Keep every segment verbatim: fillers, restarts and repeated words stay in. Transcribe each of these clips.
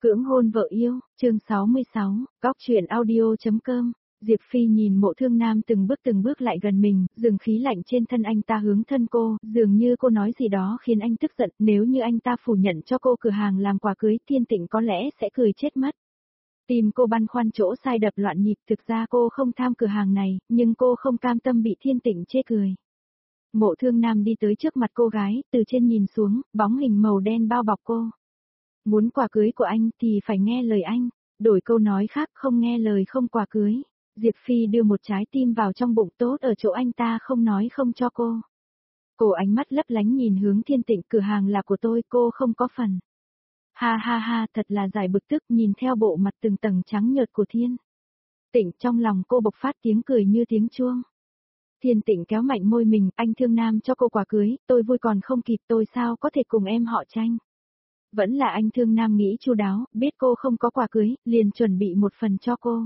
Cưỡng hôn vợ yêu, chương sáu mươi sáu, góc truyện audio.com. Diệp Phi nhìn Mộ Thương Nam từng bước từng bước lại gần mình, dừng khí lạnh trên thân anh ta hướng thân cô, dường như cô nói gì đó khiến anh tức giận, nếu như anh ta phủ nhận cho cô cửa hàng làm quà cưới, Thiên Tịnh có lẽ sẽ cười chết mất. Tim cô băn khoăn chỗ sai đập loạn nhịp, thực ra cô không tham cửa hàng này, nhưng cô không cam tâm bị Thiên Tịnh chê cười. Mộ Thương Nam đi tới trước mặt cô gái, từ trên nhìn xuống, bóng hình màu đen bao bọc cô. Muốn quà cưới của anh thì phải nghe lời anh, đổi câu nói khác không nghe lời không quà cưới. Diệp Phi đưa một trái tim vào trong bụng, tốt ở chỗ anh ta không nói không cho cô. Cô ánh mắt lấp lánh nhìn hướng Thiên Tịnh, cửa hàng là của tôi, cô không có phần. Ha ha ha, thật là giải bực tức, nhìn theo bộ mặt từng tầng trắng nhợt của Thiên Tịnh, trong lòng cô bộc phát tiếng cười như tiếng chuông. Thiên Tịnh kéo mạnh môi mình, anh Thương Nam cho cô quà cưới, tôi vui còn không kịp, tôi sao có thể cùng em họ tranh. Vẫn là anh Thương Nam nghĩ chu đáo, biết cô không có quà cưới, liền chuẩn bị một phần cho cô.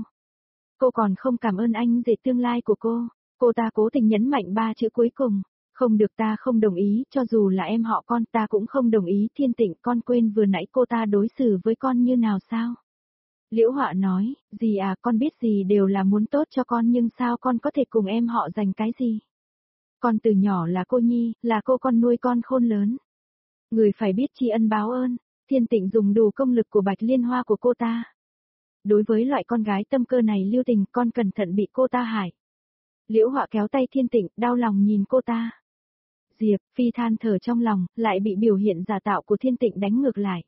Cô còn không cảm ơn anh về tương lai của cô. Cô ta cố tình nhấn mạnh ba chữ cuối cùng. Không được, ta không đồng ý, cho dù là em họ con ta cũng không đồng ý. Thiên Tịnh, con quên vừa nãy cô ta đối xử với con như nào sao? Liễu Họa nói, dì à, con biết gì đều là muốn tốt cho con, nhưng sao con có thể cùng em họ giành cái gì? Con từ nhỏ là cô nhi, là cô con nuôi con khôn lớn. Người phải biết tri ân báo ơn. Thiên Tịnh dùng đủ công lực của Bạch Liên Hoa của cô ta. Đối với loại con gái tâm cơ này lưu tình, con cẩn thận bị cô ta hại. Liễu Họa kéo tay Thiên Tịnh, đau lòng nhìn cô ta. Diệp Phi than thở trong lòng, lại bị biểu hiện giả tạo của Thiên Tịnh đánh ngược lại.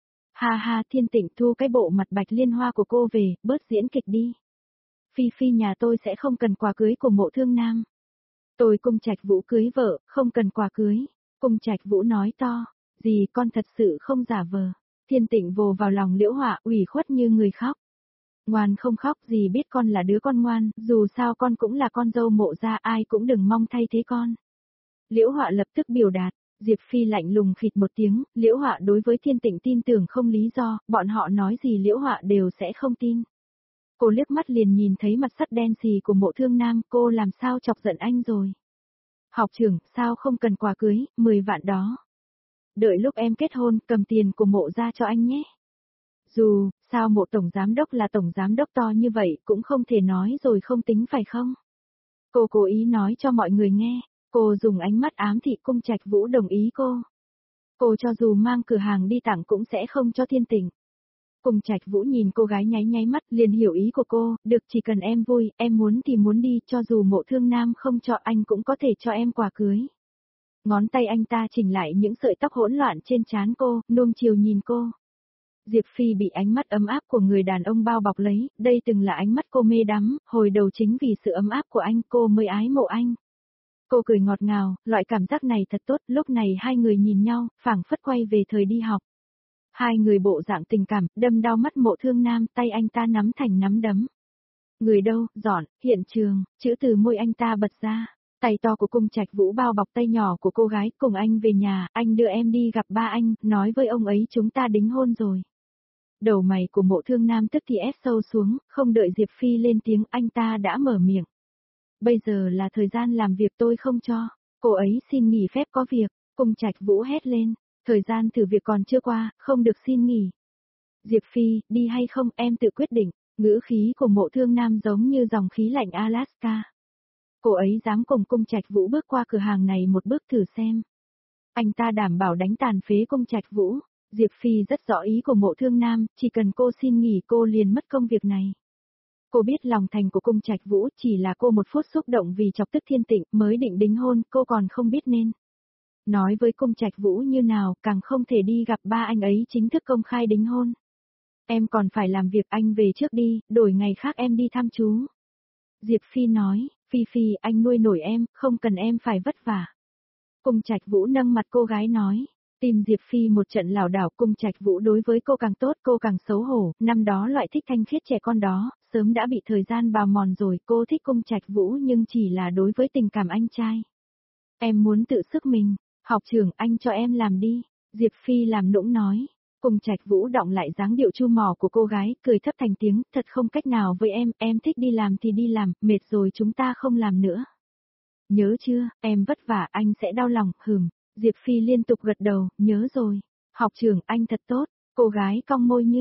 Ha ha, Thiên Tịnh, thu cái bộ mặt Bạch Liên Hoa của cô về, bớt diễn kịch đi. Phi Phi nhà tôi sẽ không cần quà cưới của Mộ Thương Nam. Tôi Cung Trạch Vũ cưới vợ, không cần quà cưới. Cung Trạch Vũ nói to, dì con thật sự không giả vờ. Thiên Tịnh vồ vào lòng Liễu Họa, ủy khuất như người khóc. Ngoan không khóc, dì biết con là đứa con ngoan, dù sao con cũng là con dâu Mộ gia, ai cũng đừng mong thay thế con. Liễu Họa lập tức biểu đạt. Diệp Phi lạnh lùng khịt một tiếng, Liễu Họa đối với Thiên Tịnh tin tưởng không lý do, bọn họ nói gì Liễu Họa đều sẽ không tin. Cô liếc mắt liền nhìn thấy mặt sắt đen xì của Mộ Thương Nam, cô làm sao chọc giận anh rồi. Học trưởng, sao không cần quà cưới, mười vạn đó. Đợi lúc em kết hôn, cầm tiền của Mộ ra cho anh nhé. Dù, sao Mộ tổng giám đốc là tổng giám đốc to như vậy, cũng không thể nói rồi không tính phải không? Cô cố ý nói cho mọi người nghe, cô dùng ánh mắt ám thị Cung Trạch Vũ đồng ý cô. Cô cho dù mang cửa hàng đi tặng cũng sẽ không cho Thiên Tịnh. Cung Trạch Vũ nhìn cô gái nháy nháy mắt liền hiểu ý của cô, được, chỉ cần em vui, em muốn thì muốn đi, cho dù Mộ Thương Nam không cho anh cũng có thể cho em quà cưới. Ngón tay anh ta chỉnh lại những sợi tóc hỗn loạn trên trán cô, nuông chiều nhìn cô. Diệp Phi bị ánh mắt ấm áp của người đàn ông bao bọc lấy, đây từng là ánh mắt cô mê đắm, hồi đầu chính vì sự ấm áp của anh cô mới ái mộ anh. Cô cười ngọt ngào, loại cảm giác này thật tốt, lúc này hai người nhìn nhau, phảng phất quay về thời đi học. Hai người bộ dạng tình cảm, đâm đau mắt Mộ Thương Nam, tay anh ta nắm thành nắm đấm. Người đâu, dọn, hiện trường, chữ từ môi anh ta bật ra. Tay to của Cung Trạch Vũ bao bọc tay nhỏ của cô gái, cùng anh về nhà, anh đưa em đi gặp ba anh, nói với ông ấy chúng ta đính hôn rồi. Đầu mày của Mộ Thương Nam tức thì ép sâu xuống, không đợi Diệp Phi lên tiếng anh ta đã mở miệng. Bây giờ là thời gian làm việc, tôi không cho, cô ấy xin nghỉ phép có việc. Cung Trạch Vũ hét lên, thời gian thử việc còn chưa qua, không được xin nghỉ. Diệp Phi, đi hay không em tự quyết định, ngữ khí của Mộ Thương Nam giống như dòng khí lạnh Alaska. Cô ấy dám cùng Cung Trạch Vũ bước qua cửa hàng này một bước thử xem. Anh ta đảm bảo đánh tàn phế Cung Trạch Vũ. Diệp Phi rất rõ ý của Mộ Thương Nam, chỉ cần cô xin nghỉ cô liền mất công việc này. Cô biết lòng thành của Cung Trạch Vũ, chỉ là cô một phút xúc động vì chọc tức Thiên Tịnh mới định đính hôn, cô còn không biết nên nói với Cung Trạch Vũ như nào, càng không thể đi gặp ba anh ấy chính thức công khai đính hôn. Em còn phải làm việc, anh về trước đi, đổi ngày khác em đi thăm chú. Diệp Phi nói, Phi Phi, anh nuôi nổi em, không cần em phải vất vả. Cung Trạch Vũ nâng mặt cô gái nói. Tìm Diệp Phi một trận lảo đảo, Cung Trạch Vũ đối với cô càng tốt, cô càng xấu hổ, năm đó loại thích thanh khiết trẻ con đó, sớm đã bị thời gian bào mòn rồi, cô thích Cung Trạch Vũ nhưng chỉ là đối với tình cảm anh trai. Em muốn tự sức mình, học trưởng anh cho em làm đi, Diệp Phi làm nũng nói. Cung Trạch Vũ đọng lại dáng điệu chu mỏ của cô gái, cười thấp thành tiếng, thật không cách nào với em, em thích đi làm thì đi làm, mệt rồi chúng ta không làm nữa. Nhớ chưa, em vất vả anh sẽ đau lòng, hừm. Diệp Phi liên tục gật đầu, nhớ rồi. Học trưởng anh thật tốt, cô gái cong môi như,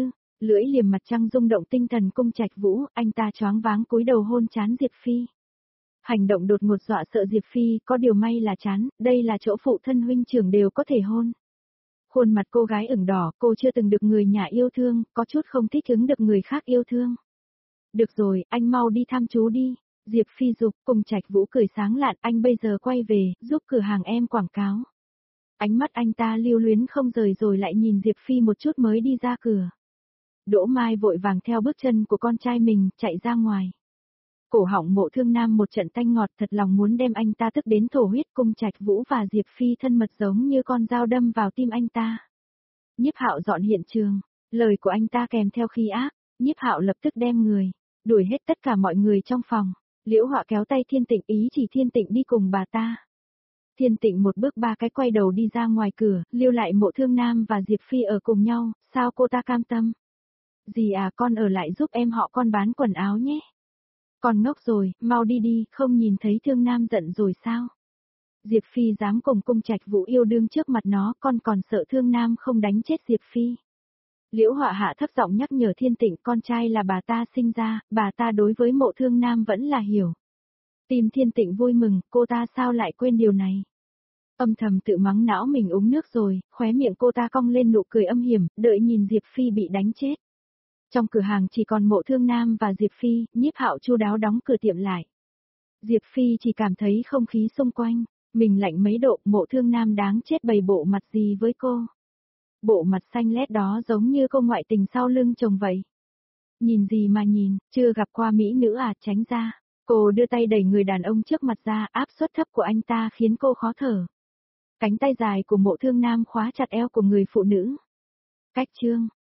Lưỡi liềm mặt trăng rung động tinh thần Cung Trạch Vũ, anh ta choáng váng cúi đầu hôn trán Diệp Phi. Hành động đột ngột dọa sợ Diệp Phi, có điều may là chán, đây là chỗ phụ thân huynh trưởng đều có thể hôn. Khuôn mặt cô gái ửng đỏ, cô chưa từng được người nhà yêu thương, có chút không thích ứng được người khác yêu thương. Được rồi, anh mau đi thăm chú đi. Diệp Phi dục, Cung Trạch Vũ cười sáng lạn, anh bây giờ quay về, giúp cửa hàng em quảng cáo. Ánh mắt anh ta lưu luyến không rời rồi lại nhìn Diệp Phi một chút mới đi ra cửa. Đỗ Mai vội vàng theo bước chân của con trai mình, chạy ra ngoài. Cổ họng Mộ Thương Nam một trận tanh ngọt, thật lòng muốn đem anh ta tức đến thổ huyết. Cung Trạch Vũ và Diệp Phi thân mật giống như con dao đâm vào tim anh ta. Nhiếp Hạo dọn hiện trường, lời của anh ta kèm theo khí ác, Nhiếp Hạo lập tức đem người, đuổi hết tất cả mọi người trong phòng. Liễu Họa kéo tay Thiên Tịnh ý chỉ Thiên Tịnh đi cùng bà ta. Thiên Tịnh một bước ba cái quay đầu đi ra ngoài cửa, lưu lại Mộ Thương Nam và Diệp Phi ở cùng nhau, sao cô ta cam tâm? Dì à, con ở lại giúp em họ con bán quần áo nhé. Con ngốc rồi, mau đi đi, không nhìn thấy Thương Nam giận rồi sao? Diệp Phi dám cùng Cung Trạch Vũ yêu đương trước mặt nó, con còn sợ Thương Nam không đánh chết Diệp Phi. Liễu Họa hạ thấp giọng nhắc nhở Thiên Tịnh, con trai là bà ta sinh ra, bà ta đối với Mộ Thương Nam vẫn là hiểu. Tim Thiên Tịnh vui mừng, cô ta sao lại quên điều này? Âm thầm tự mắng não mình uống nước rồi, khóe miệng cô ta cong lên nụ cười âm hiểm, đợi nhìn Diệp Phi bị đánh chết. Trong cửa hàng chỉ còn Mộ Thương Nam và Diệp Phi, Nhiếp Hạo chu đáo đóng cửa tiệm lại. Diệp Phi chỉ cảm thấy không khí xung quanh, mình lạnh mấy độ, Mộ Thương Nam đáng chết bày bộ mặt gì với cô. Bộ mặt xanh lét đó giống như cô ngoại tình sau lưng chồng vậy. Nhìn gì mà nhìn, chưa gặp qua mỹ nữ à, tránh ra. Cô đưa tay đẩy người đàn ông trước mặt ra, áp suất thấp của anh ta khiến cô khó thở. Cánh tay dài của Mộ Thương Nam khóa chặt eo của người phụ nữ. Cách chương